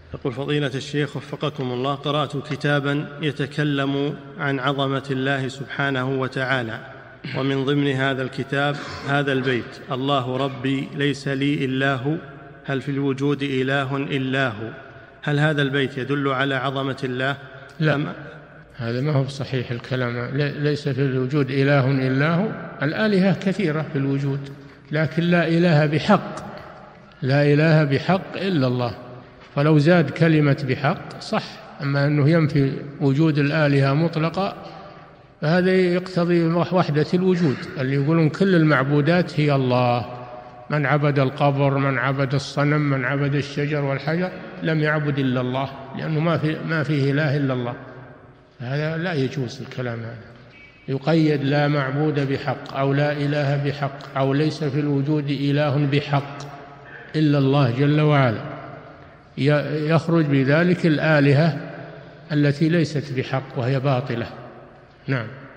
يقول فضيلة الشيخ وفقكم الله، قرأت كتابا يتكلم عن عظمة الله سبحانه وتعالى، ومن ضمن هذا الكتاب هذا البيت: الله ربي ليس لي إلا هو، هل في الوجود إله إلا هو. هل هذا البيت يدل على عظمة الله؟ لا، هذا ما هو صحيح الكلام. ليس في الوجود إله إلا هو. الآلهة كثيرة في الوجود، لكن لا إله بحق، لا إله بحق إلا الله. فلو زاد كلمة بحق صح، أما أنه ينفي وجود الآلهة مطلقة فهذا يقتضي وحدة الوجود، اللي يقولون كل المعبودات هي الله. من عبد القبر، من عبد الصنم، من عبد الشجر والحجر لم يعبد إلا الله، لأنه ما فيه إله إلا الله. هذا لا يجوز الكلام هذا. يقيد لا معبود بحق أو لا إله بحق أو ليس في الوجود إله بحق إلا الله جل وعلا، يخرج بذلك الآلهة التي ليست بحق وهي باطلة. نعم.